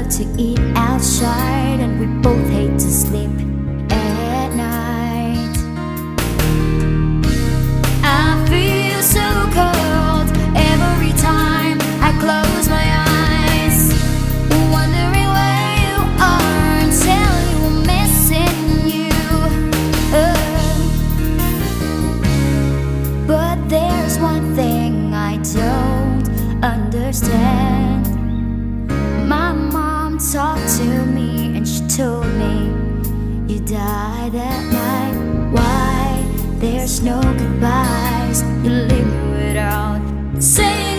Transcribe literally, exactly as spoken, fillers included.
love to eat outside, and we both hate to sleep at night. I feel so cold every time I close my eyes, wondering where you are until you're missing you. Oh. But there's one thing I don't understand. My mom talked to me and she told me you died that night. Why? There's no goodbyes. You leave me without saying